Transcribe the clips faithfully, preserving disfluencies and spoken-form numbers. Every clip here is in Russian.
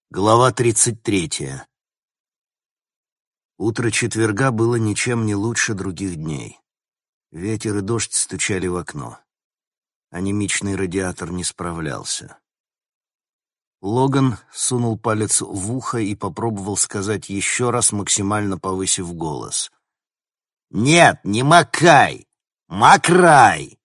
Глава тридцать третья. Утро четверга было ничем не лучше других дней. Ветер и дождь стучали в окно. Анемичный радиатор не справлялся. Логан сунул палец в ухо и попробовал сказать еще раз, максимально повысив голос. «Нет, не макай! Макрай!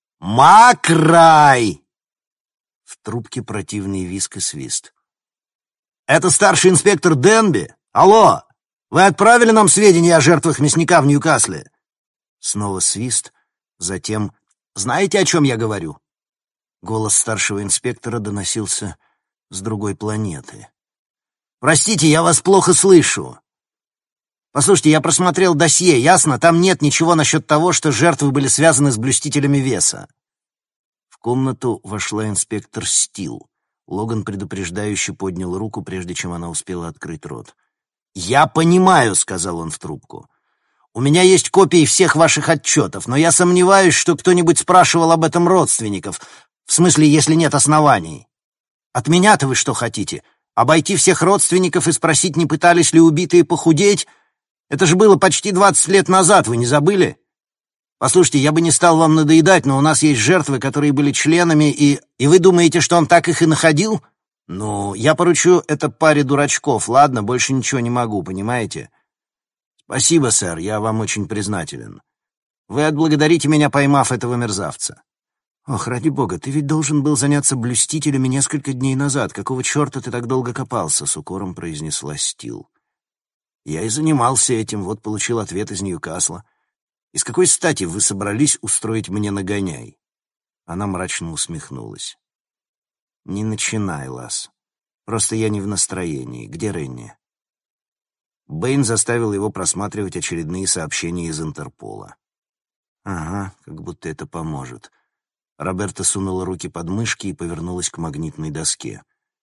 Макрай!» В трубке противный визг и свист. «Это старший инспектор Денби? Алло! Вы отправили нам сведения о жертвах мясника в Ньюкасле?» Снова свист, затем «Знаете, о чем я говорю?» Голос старшего инспектора доносился с другой планеты. «Простите, я вас плохо слышу. Послушайте, я просмотрел досье, ясно? Там нет ничего насчет того, что жертвы были связаны с блюстителями веса». В комнату вошла инспектор Стил. Логан предупреждающе поднял руку, прежде чем она успела открыть рот. «Я понимаю», — сказал он в трубку. «У меня есть копии всех ваших отчетов, но я сомневаюсь, что кто-нибудь спрашивал об этом родственников, в смысле, если нет оснований. От меня-то вы что хотите? Обойти всех родственников и спросить, не пытались ли убитые похудеть? Это же было почти двадцать лет назад, вы не забыли? Послушайте, я бы не стал вам надоедать, но у нас есть жертвы, которые были членами, и... И вы думаете, что он так их и находил? Ну, я поручу это паре дурачков, ладно? Больше ничего не могу, понимаете? Спасибо, сэр, я вам очень признателен. Вы отблагодарите меня, поймав этого мерзавца. Ох, ради бога, ты ведь должен был заняться блюстителями несколько дней назад. Какого черта ты так долго копался? С укором произнесла Стил. Я и занимался этим, вот получил ответ из Ньюкасла. И с какой стати вы собрались устроить мне нагоняй? Она мрачно усмехнулась. Не начинай, Лас. Просто я не в настроении. Где Ренни? Бэйн заставил его просматривать очередные сообщения из Интерпола. Ага, как будто это поможет. Роберта сунула руки под мышки и повернулась к магнитной доске.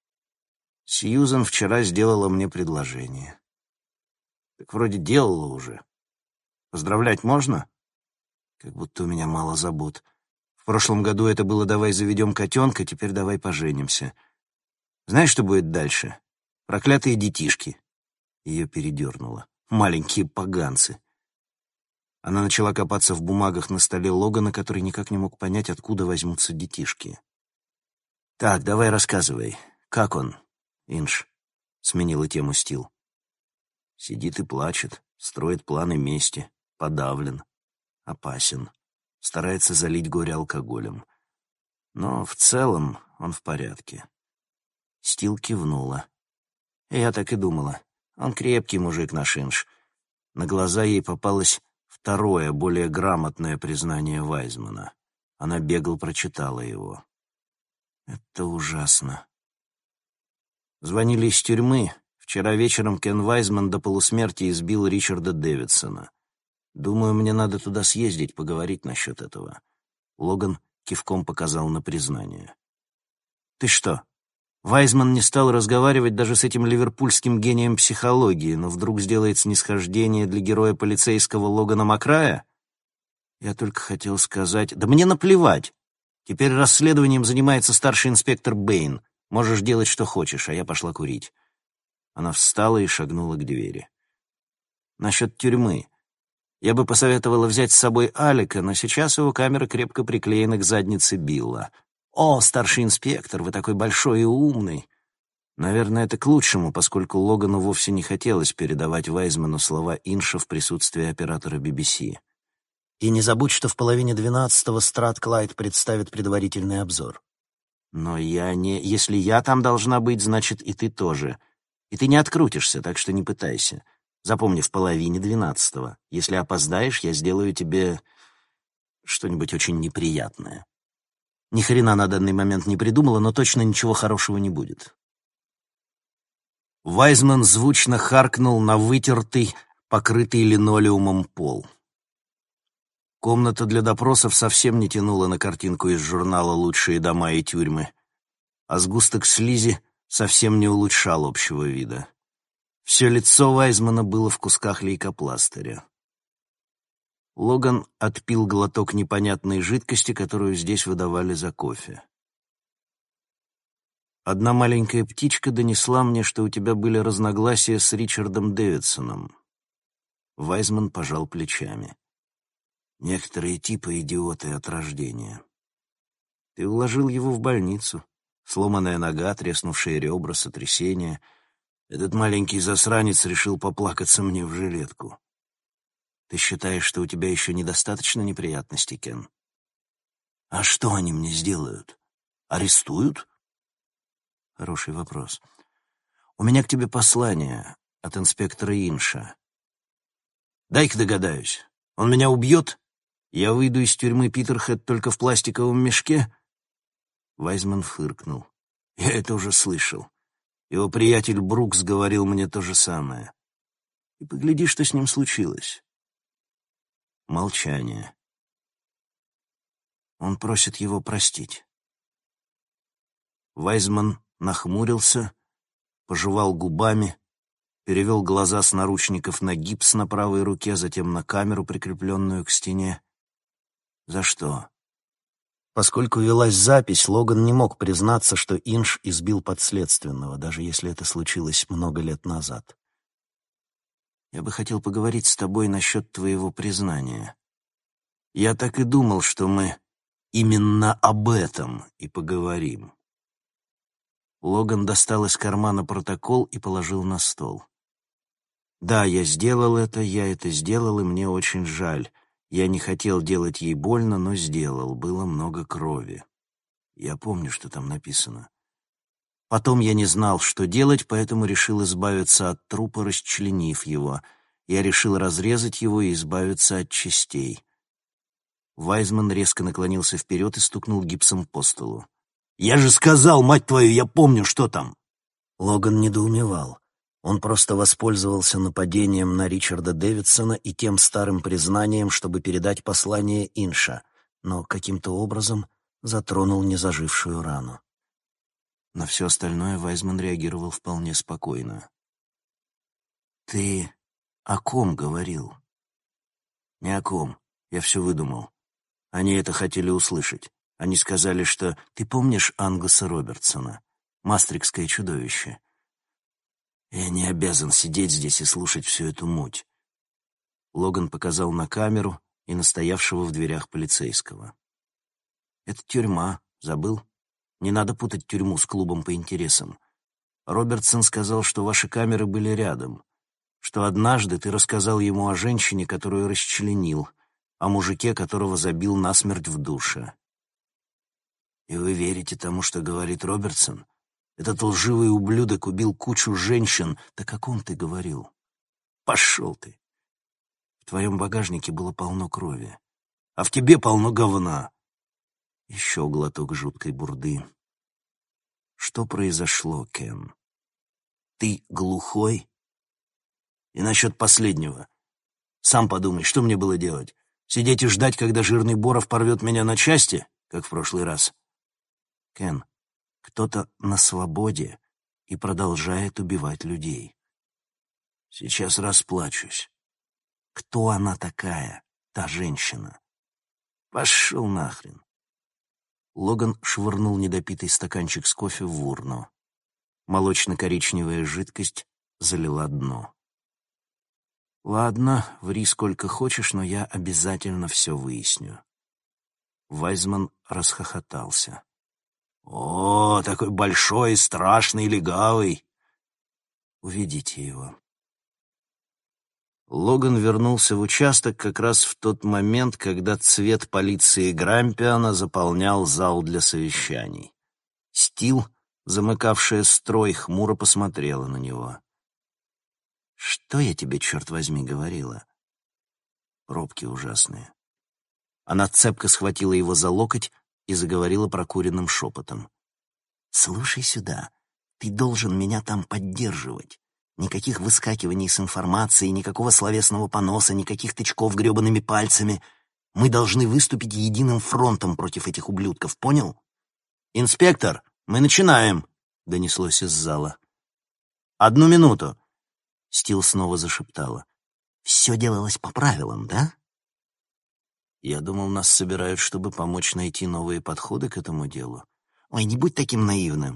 Сьюзан вчера сделала мне предложение. Так вроде делала уже. Поздравлять можно? Как будто у меня мало забот. В прошлом году это было «давай заведем котенка», теперь «давай поженимся». Знаешь, что будет дальше? Проклятые детишки. Ее передернуло. Маленькие поганцы. Она начала копаться в бумагах на столе Логана, который никак не мог понять, откуда возьмутся детишки. «Так, давай рассказывай. Как он, Инж?» — сменила тему Стил. Сидит и плачет, строит планы мести, подавлен, опасен, старается залить горе алкоголем. Но в целом он в порядке. Стил кивнула. Я так и думала. Он крепкий мужик, наш Инж. На глаза ей попалось второе, более грамотное признание Вайзмана. Она бегло прочитала его. Это ужасно. Звонили из тюрьмы. Вчера вечером Кен Вайзман до полусмерти избил Ричарда Дэвидсона. Думаю, мне надо туда съездить, поговорить насчет этого. Логан кивком показал на признание. Ты что, Вайзман не стал разговаривать даже с этим ливерпульским гением психологии, но вдруг сделает снисхождение для героя полицейского Логана Макрая? Я только хотел сказать... Да мне наплевать. Теперь расследованием занимается старший инспектор Бэйн. Можешь делать, что хочешь, а я пошла курить. Она встала и шагнула к двери. Насчет тюрьмы. Я бы посоветовала взять с собой Алика, но сейчас его камера крепко приклеена к заднице Билла. «О, старший инспектор, вы такой большой и умный!» Наверное, это к лучшему, поскольку Логану вовсе не хотелось передавать Вайзману слова Инша в присутствии оператора би би си. «И не забудь, что в половине двенадцатого Стратклайд представит предварительный обзор». «Но я не... Если я там должна быть, значит, и ты тоже. И ты не открутишься, так что не пытайся. Запомни, в половине двенадцатого. Если опоздаешь, я сделаю тебе что-нибудь очень неприятное». Ни хрена на данный момент не придумала, но точно ничего хорошего не будет. Вайзман звучно харкнул на вытертый, покрытый линолеумом пол. Комната для допросов совсем не тянула на картинку из журнала «Лучшие дома и тюрьмы», а сгусток слизи совсем не улучшал общего вида. Все лицо Вайзмана было в кусках лейкопластыря. Логан отпил глоток непонятной жидкости, которую здесь выдавали за кофе. Одна маленькая птичка донесла мне, что у тебя были разногласия с Ричардом Дэвидсоном. Вайзман пожал плечами. Некоторые типы идиоты от рождения. Ты уложил его в больницу. Сломанная нога, треснувшие ребра, сотрясение. Этот маленький засранец решил поплакаться мне в жилетку. Ты считаешь, что у тебя еще недостаточно неприятностей, Кен? А что они мне сделают? Арестуют? Хороший вопрос. У меня к тебе послание от инспектора Инша. Дай-ка догадаюсь. Он меня убьет? Я выйду из тюрьмы Питерхэт только в пластиковом мешке? Вайзман фыркнул. Я это уже слышал. Его приятель Брукс говорил мне то же самое. И погляди, что с ним случилось. Молчание. Он просит его простить. Вайзман нахмурился, пожевал губами, перевел глаза с наручников на гипс на правой руке, затем на камеру, прикрепленную к стене. За что? Поскольку велась запись, Логан не мог признаться, что Инш избил подследственного, даже если это случилось много лет назад. Я бы хотел поговорить с тобой насчет твоего признания. Я так и думал, что мы именно об этом и поговорим. Логан достал из кармана протокол и положил на стол. Да, я сделал это, я это сделал, и мне очень жаль. Я не хотел делать ей больно, но сделал. Было много крови. Я помню, что там написано. Потом я не знал, что делать, поэтому решил избавиться от трупа, расчленив его. Я решил разрезать его и избавиться от частей. Вайзман резко наклонился вперед и стукнул гипсом по столу. «Я же сказал, мать твою, я помню, что там!» Логан недоумевал. Он просто воспользовался нападением на Ричарда Дэвидсона и тем старым признанием, чтобы передать послание Инша, но каким-то образом затронул незажившую рану. На все остальное Вайзман реагировал вполне спокойно. «Ты о ком говорил?» «Не о ком. Я все выдумал. Они это хотели услышать. Они сказали, что... Ты помнишь Ангуса Робертсона? Мастрикское чудовище?» «Я не обязан сидеть здесь и слушать всю эту муть». Логан показал на камеру и на стоявшего в дверях полицейского. «Это тюрьма. Забыл? Не надо путать тюрьму с клубом по интересам. Робертсон сказал, что ваши камеры были рядом, что однажды ты рассказал ему о женщине, которую расчленил, о мужике, которого забил насмерть в душе. И вы верите тому, что говорит Робертсон? Этот лживый ублюдок убил кучу женщин. Так о ком ты говорил? Пошел ты! В твоем багажнике было полно крови, а в тебе полно говна». Еще глоток жуткой бурды. «Что произошло, Кен? Ты глухой? И насчет последнего. Сам подумай, что мне было делать? Сидеть и ждать, когда жирный Боров порвет меня на части, как в прошлый раз? Кен, кто-то на свободе и продолжает убивать людей. Сейчас расплачусь. Кто она такая, та женщина? Пошел нахрен». Логан швырнул недопитый стаканчик с кофе в урну. Молочно-коричневая жидкость залила дно. «Ладно, ври сколько хочешь, но я обязательно все выясню». Вайзман расхохотался. «О, такой большой, страшный, легавый!» «Уведите его». Логан вернулся в участок как раз в тот момент, когда цвет полиции Грампиана заполнял зал для совещаний. Стил, замыкавшая строй, хмуро посмотрела на него. «Что я тебе, черт возьми, говорила?» Пробки ужасные. Она цепко схватила его за локоть и заговорила прокуренным шепотом. «Слушай сюда, ты должен меня там поддерживать. Никаких выскакиваний с информацией, никакого словесного поноса, никаких тычков гребаными пальцами. Мы должны выступить единым фронтом против этих ублюдков, понял?» «Инспектор, мы начинаем», — донеслось из зала. «Одну минуту». Стил снова зашептала. «Все делалось по правилам, да?» «Я думал, нас собирают, чтобы помочь найти новые подходы к этому делу». «Ой, не будь таким наивным.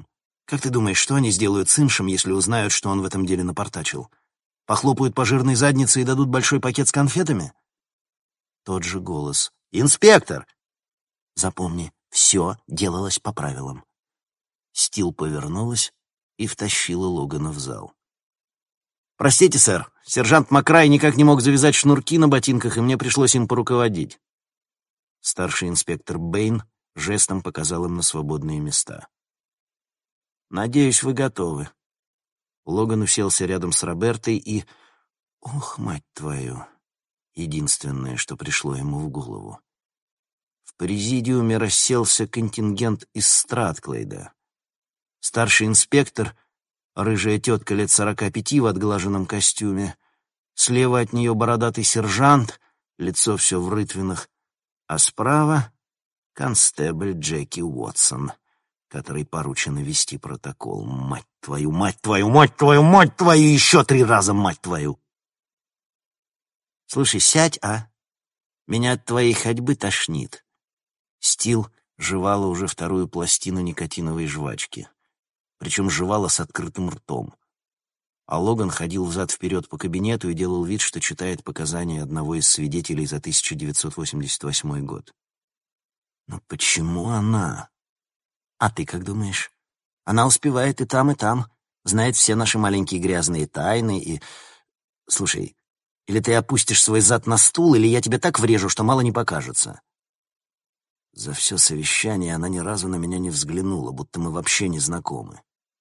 Как ты думаешь, что они сделают с Иншем, если узнают, что он в этом деле напортачил? Похлопают по жирной заднице и дадут большой пакет с конфетами? Тот же голос. «Инспектор!» Запомни, все делалось по правилам. Стил повернулась и втащила Логана в зал. «Простите, сэр, сержант Макрай никак не мог завязать шнурки на ботинках, и мне пришлось им поруководить». Старший инспектор Бэйн жестом показал им на свободные места. «Надеюсь, вы готовы». Логан уселся рядом с Робертой и... Ох, мать твою! Единственное, что пришло ему в голову. В президиуме расселся контингент из Стратклейда. Старший инспектор, рыжая тетка лет сорока пяти в отглаженном костюме, слева от нее бородатый сержант, лицо все в рытвинах, а справа — констебль Джеки Уотсон, которой поручено вести протокол. Мать твою, мать твою, мать твою, мать твою, еще три раза, мать твою! Слушай, сядь, а? Меня от твоей ходьбы тошнит. Стил жевала уже вторую пластину никотиновой жвачки. Причем жевала с открытым ртом. А Логан ходил взад-вперед по кабинету и делал вид, что читает показания одного из свидетелей за тысяча девятьсот восемьдесят восьмой год. Но почему она? А ты как думаешь? Она успевает и там, и там, знает все наши маленькие грязные тайны и... Слушай, или ты опустишь свой зад на стул, или я тебе так врежу, что мало не покажется. За все совещание она ни разу на меня не взглянула, будто мы вообще не знакомы.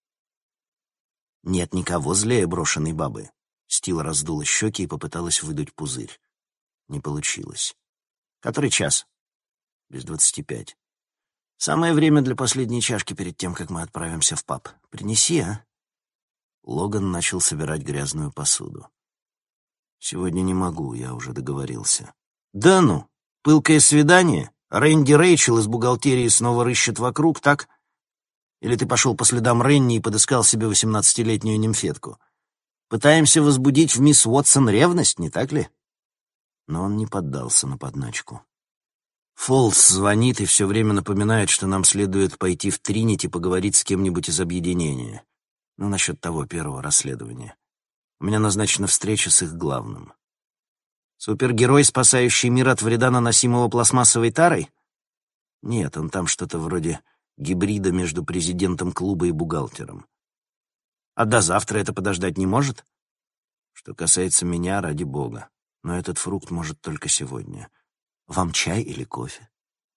Нет никого злее брошенной бабы. Стил раздула щеки и попыталась выдуть пузырь. Не получилось. Который час? Без двадцати пять. Самое время для последней чашки перед тем, как мы отправимся в паб. Принеси, а? Логан начал собирать грязную посуду. Сегодня не могу, я уже договорился. Да ну, пылкое свидание? Рэнди Рэйчел из бухгалтерии снова рыщет вокруг, так? Или ты пошел по следам Ренни и подыскал себе восемнадцатилетнюю нимфетку? Пытаемся возбудить в мисс Уотсон ревность, не так ли? Но он не поддался на подначку. Фолс звонит и все время напоминает, что нам следует пойти в Тринити поговорить с кем-нибудь из объединения. Ну, насчет того первого расследования. У меня назначена встреча с их главным. Супергерой, спасающий мир от вреда, наносимого пластмассовой тарой? Нет, он там что-то вроде гибрида между президентом клуба и бухгалтером. А до завтра это подождать не может? Что касается меня, ради бога. Но этот фрукт может только сегодня. Вам чай или кофе?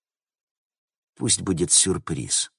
Пусть будет сюрприз.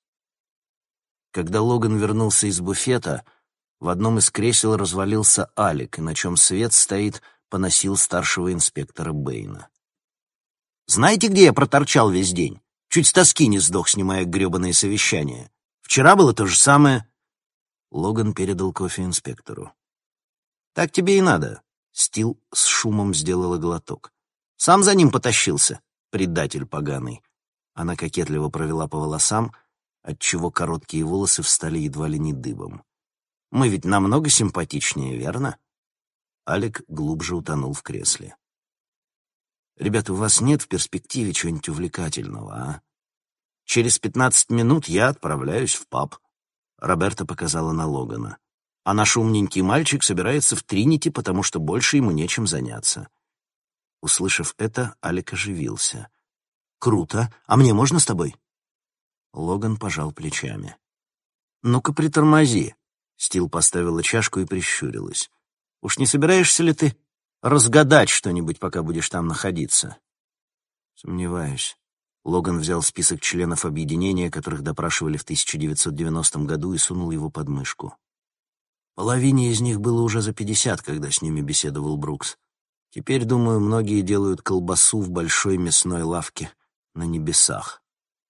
Когда Логан вернулся из буфета, в одном из кресел развалился Алик, и на чем свет стоит, поносил старшего инспектора Бэйна. «Знаете, где я проторчал весь день? Чуть с тоски не сдох, снимая гребаное совещание. Вчера было то же самое». Логан передал кофе инспектору. «Так тебе и надо». Стил с шумом сделала глоток. «Сам за ним потащился, предатель поганый». Она кокетливо провела по волосам, отчего короткие волосы встали едва ли не дыбом. «Мы ведь намного симпатичнее, верно?» Алик глубже утонул в кресле. «Ребята, у вас нет в перспективе чего-нибудь увлекательного, а? Через пятнадцать минут я отправляюсь в паб». Роберта показала на Логана. «А наш умненький мальчик собирается в Тринити, потому что больше ему нечем заняться». Услышав это, Алик оживился. «Круто! А мне можно с тобой?» Логан пожал плечами. «Ну-ка, притормози!» Стил поставила чашку и прищурилась. «Уж не собираешься ли ты разгадать что-нибудь, пока будешь там находиться?» «Сомневаюсь». Логан взял список членов объединения, которых допрашивали в тысяча девятьсот девяностом году, и сунул его под мышку. Половине из них было уже за пятьдесят, когда с ними беседовал Брукс. Теперь, думаю, многие делают колбасу в большой мясной лавке на небесах.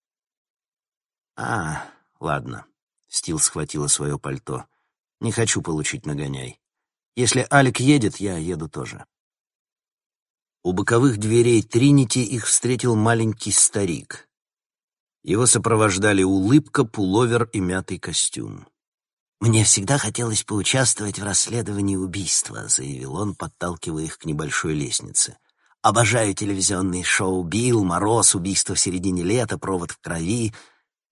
«А, ладно», — Стил схватила свое пальто. «Не хочу получить нагоняй. Если Алик едет, я еду тоже». У боковых дверей Тринити их встретил маленький старик. Его сопровождали улыбка, пуловер и мятый костюм. «Мне всегда хотелось поучаствовать в расследовании убийства», — заявил он, подталкивая их к небольшой лестнице. «Обожаю телевизионные шоу «Билл», «Мороз», «Убийство в середине лета», «Провод в крови».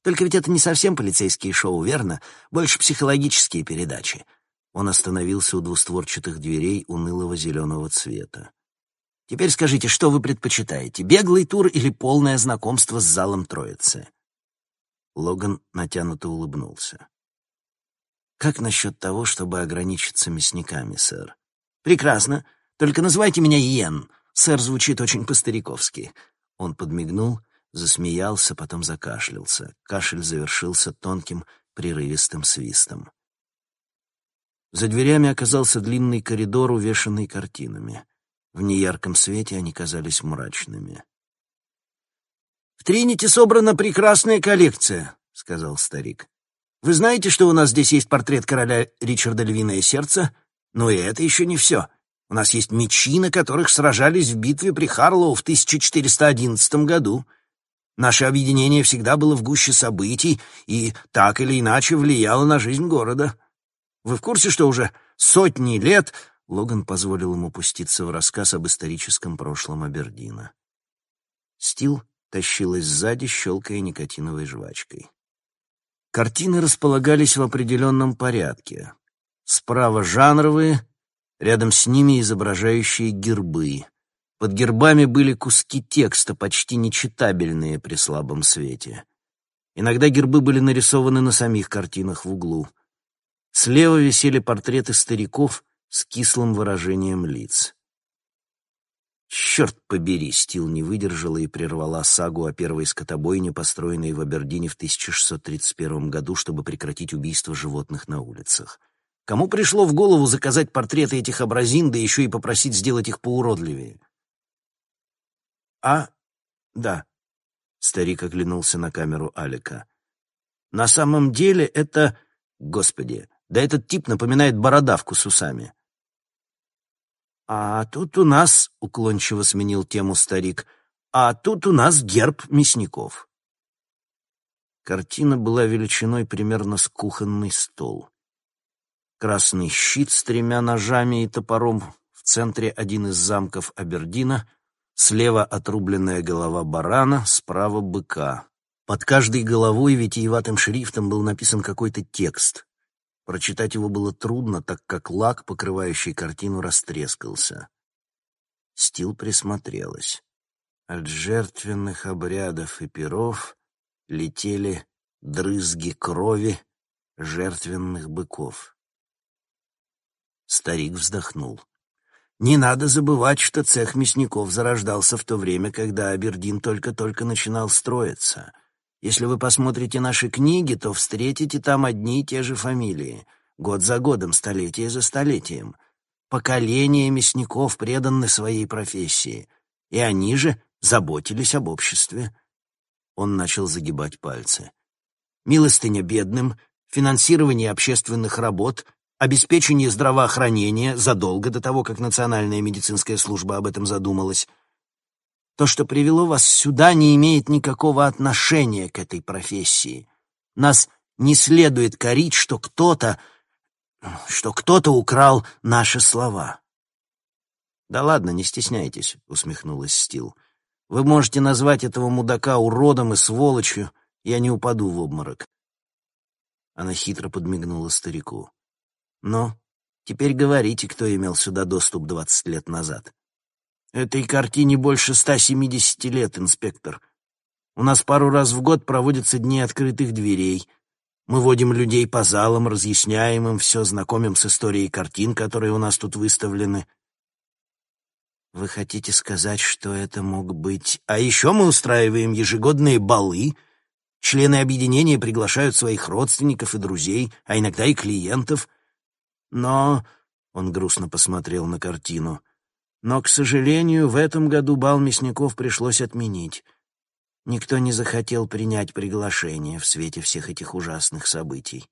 Только ведь это не совсем полицейские шоу, верно? Больше психологические передачи». Он остановился у двустворчатых дверей унылого зеленого цвета. «Теперь скажите, что вы предпочитаете, беглый тур или полное знакомство с залом Троицы?» Логан натянуто улыбнулся. «Как насчет того, чтобы ограничиться мясниками, сэр?» «Прекрасно. Только называйте меня Йен. Сэр звучит очень по-стариковски». Он подмигнул, засмеялся, потом закашлялся. Кашель завершился тонким, прерывистым свистом. За дверями оказался длинный коридор, увешанный картинами. В неярком свете они казались мрачными. «В Тринити собрана прекрасная коллекция», — сказал старик. «Вы знаете, что у нас здесь есть портрет короля Ричарда Львиное Сердце? Но и это еще не все. У нас есть мечи, на которых сражались в битве при Харлоу в тысяча четыреста одиннадцатом году. Наше объединение всегда было в гуще событий и так или иначе влияло на жизнь города. Вы в курсе, что уже сотни лет...» Логан позволил ему пуститься в рассказ об историческом прошлом Абердина. Стил тащилась сзади, щелкая никотиновой жвачкой. Картины располагались в определенном порядке. Справа жанровые, рядом с ними изображающие гербы. Под гербами были куски текста, почти нечитабельные при слабом свете. Иногда гербы были нарисованы на самих картинах в углу. Слева висели портреты стариков с кислым выражением лиц. «Черт побери!» — Стил не выдержала и прервала сагу о первой скотобойне, построенной в Абердине в тысяча шестьсот тридцать первом году, чтобы прекратить убийство животных на улицах. Кому пришло в голову заказать портреты этих образин, да еще и попросить сделать их поуродливее? «А, да», — старик оглянулся на камеру Алика. «На самом деле это... Господи, да этот тип напоминает бородавку с усами». «А тут у нас...» — уклончиво сменил тему старик. «А тут у нас герб мясников». Картина была величиной примерно с кухонный стол. Красный щит с тремя ножами и топором, в центре один из замков Абердина, слева отрубленная голова барана, справа быка. Под каждой головой витиеватым шрифтом был написан какой-то текст. Прочитать его было трудно, так как лак, покрывающий картину, растрескался. Стил присмотрелась. От жертвенных обрядов и перов летели дрызги крови жертвенных быков. Старик вздохнул. «Не надо забывать, что цех мясников зарождался в то время, когда Абердин только-только начинал строиться. Если вы посмотрите наши книги, то встретите там одни и те же фамилии. Год за годом, столетие за столетием. Поколения мясников преданы своей профессии. И они же заботились об обществе». Он начал загибать пальцы. «Милостыня бедным, финансирование общественных работ, обеспечение здравоохранения задолго до того, как Национальная медицинская служба об этом задумалась. То, что привело вас сюда, не имеет никакого отношения к этой профессии. Нас не следует корить, что кто-то, что кто-то украл наши слова». «Да ладно, не стесняйтесь», — усмехнулась Стил. «Вы можете назвать этого мудака уродом и сволочью, я не упаду в обморок». Она хитро подмигнула старику. «Ну, теперь говорите, кто имел сюда доступ двадцать лет назад». «Этой картине больше ста семидесяти лет, инспектор. У нас пару раз в год проводятся дни открытых дверей. Мы водим людей по залам, разъясняем им все, знакомим с историей картин, которые у нас тут выставлены». «Вы хотите сказать, что это мог быть...» «А еще мы устраиваем ежегодные балы. Члены объединения приглашают своих родственников и друзей, а иногда и клиентов. Но...» — он грустно посмотрел на картину. «Но, к сожалению, в этом году бал мясников пришлось отменить. Никто не захотел принять приглашение в свете всех этих ужасных событий».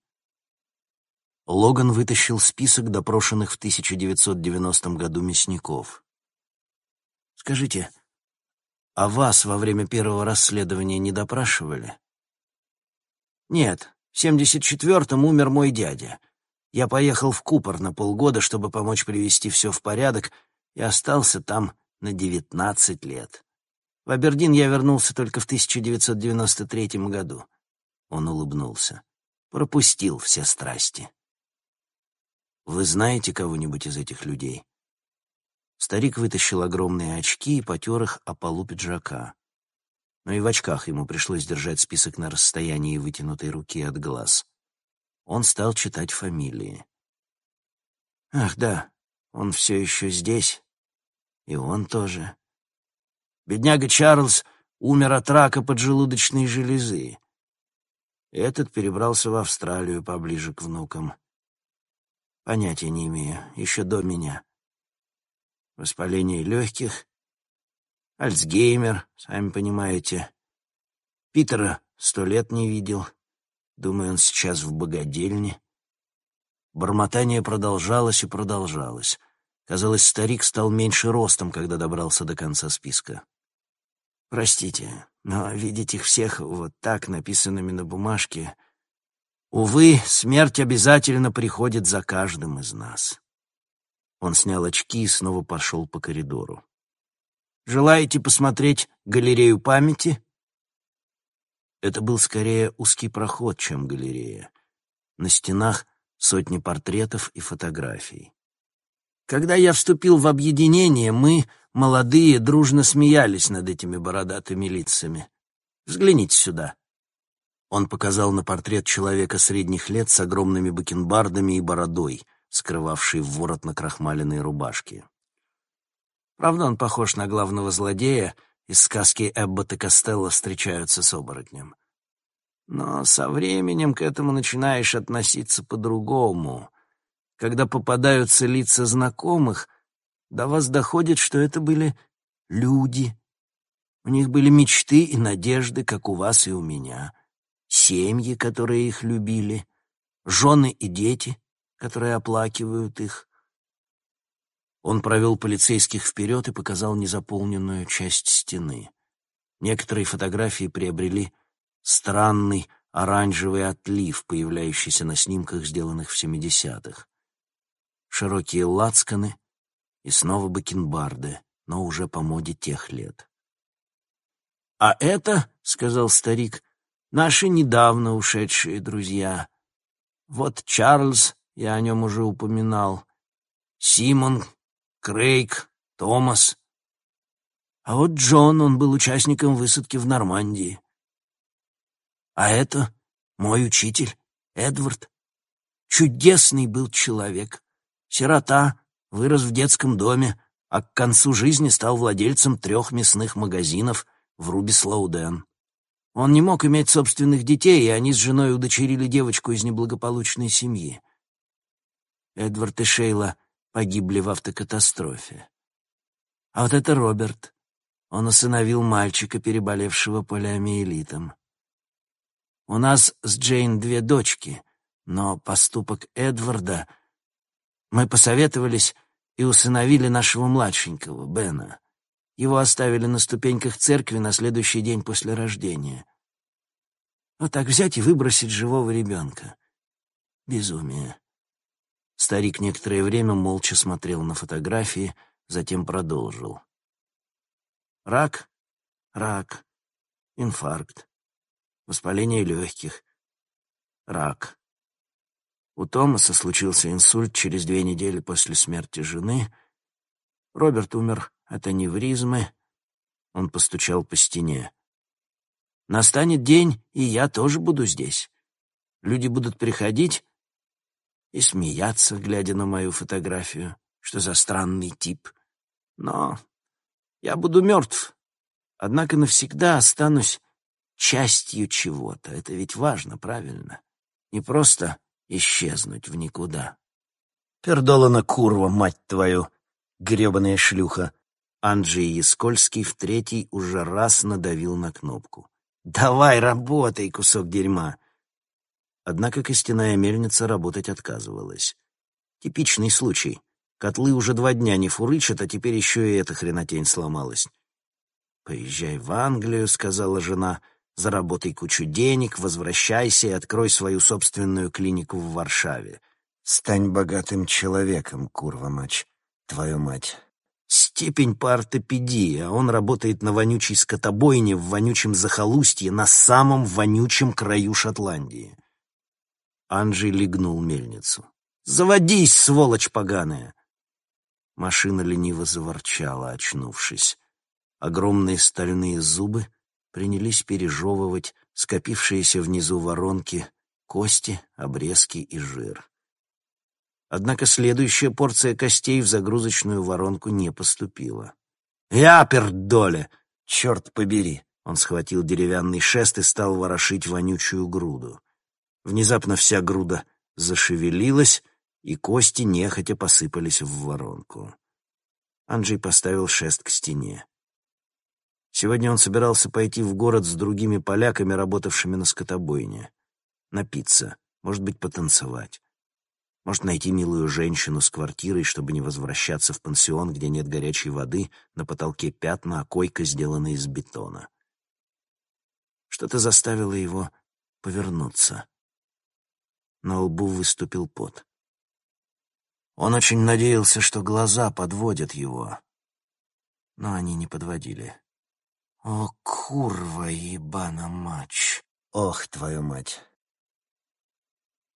Логан вытащил список допрошенных в тысяча девятьсот девяностом году мясников. «Скажите, а вас во время первого расследования не допрашивали?» «Нет, в семьдесят четвёртом умер мой дядя. Я поехал в Купер на полгода, чтобы помочь привести все в порядок, и остался там на девятнадцать лет. В Абердин я вернулся только в тысяча девятьсот девяносто третьем году». Он улыбнулся. Пропустил все страсти. Вы знаете кого-нибудь из этих людей? Старик вытащил огромные очки и потер их о полу пиджака. Но и в очках ему пришлось держать список на расстоянии вытянутой руки от глаз. Он стал читать фамилии. Ах, да, он все еще здесь. И он тоже. Бедняга Чарльз умер от рака поджелудочной железы. Этот перебрался в Австралию поближе к внукам. Понятия не имею, еще до меня. Воспаление легких, Альцгеймер, сами понимаете. Питера сто лет не видел. Думаю, он сейчас в богадельне. Бормотание продолжалось и продолжалось. Казалось, старик стал меньше ростом, когда добрался до конца списка. Простите, но видеть их всех вот так, написанными на бумажке... Увы, смерть обязательно приходит за каждым из нас. Он снял очки и снова пошел по коридору. Желаете посмотреть галерею памяти? Это был скорее узкий проход, чем галерея. На стенах сотни портретов и фотографий. Когда я вступил в объединение, мы, молодые, дружно смеялись над этими бородатыми лицами. Взгляните сюда. Он показал на портрет человека средних лет с огромными бакенбардами и бородой, скрывавший ворот накрахмаленной рубашки. Правда, он похож на главного злодея из сказки Эбботт и Костелло «Встречаются с оборотнем». Но со временем к этому начинаешь относиться по-другому. Когда попадаются лица знакомых, до вас доходит, что это были люди. У них были мечты и надежды, как у вас и у меня. Семьи, которые их любили, жены и дети, которые оплакивают их. Он провел полицейских вперед и показал незаполненную часть стены. Некоторые фотографии приобрели странный оранжевый отлив, появляющийся на снимках, сделанных в семидесятых. Широкие лацканы и снова бакенбарды, но уже по моде тех лет. «А это, — сказал старик, — наши недавно ушедшие друзья. Вот Чарльз, я о нем уже упоминал, Симон, Крейг, Томас. А вот Джон, он был участником высадки в Нормандии. А это мой учитель, Эдвард. Чудесный был человек. Сирота, вырос в детском доме, а к концу жизни стал владельцем трех мясных магазинов в Руби-Слоуден. Он не мог иметь собственных детей, и они с женой удочерили девочку из неблагополучной семьи. Эдвард и Шейла погибли в автокатастрофе. А вот это Роберт. Он усыновил мальчика, переболевшего полиомиелитом. У нас с Джейн две дочки, но поступок Эдварда... Мы посоветовались и усыновили нашего младшенького, Бена. Его оставили на ступеньках церкви на следующий день после рождения. Вот так взять и выбросить живого ребенка. Безумие. Старик некоторое время молча смотрел на фотографии, затем продолжил. Рак, рак, инфаркт, воспаление легких, рак. У Томаса случился инсульт через две недели после смерти жены. Роберт умер от аневризмы. Он постучал по стене. Настанет день, и я тоже буду здесь. Люди будут приходить и смеяться, глядя на мою фотографию. Что за странный тип. Но я буду мертв. Однако навсегда останусь частью чего-то. Это ведь важно, правильно? Не просто исчезнуть в никуда. Пердолана курва, мать твою, гребаная шлюха. Анджей Яскольский в третий уже раз надавил на кнопку. «Давай, работай, кусок дерьма!» Однако костяная мельница работать отказывалась. Типичный случай. Котлы уже два дня не фурычат, а теперь еще и эта хренотень сломалась. «Поезжай в Англию», — сказала жена, — «заработай кучу денег, возвращайся и открой свою собственную клинику в Варшаве. Стань богатым человеком, курва мать, твою мать». Степень по ортопедии, а он работает на вонючей скотобойне в вонючем захолустье на самом вонючем краю Шотландии. Анджей легнул мельницу. «Заводись, сволочь поганая!» Машина лениво заворчала, очнувшись. Огромные стальные зубы принялись пережевывать скопившиеся внизу воронки, кости, обрезки и жир. Однако следующая порция костей в загрузочную воронку не поступила. «Яперт, доля! Черт побери!» Он схватил деревянный шест и стал ворошить вонючую груду. Внезапно вся груда зашевелилась, и кости нехотя посыпались в воронку. Анджей поставил шест к стене. Сегодня он собирался пойти в город с другими поляками, работавшими на скотобойне. Напиться, может быть, потанцевать. Может, найти милую женщину с квартирой, чтобы не возвращаться в пансион, где нет горячей воды, на потолке пятна, а койка сделана из бетона. Что-то заставило его повернуться. На лбу выступил пот. Он очень надеялся, что глаза подводят его, но они не подводили. «О, курва ебана мать! Ох, твою мать!»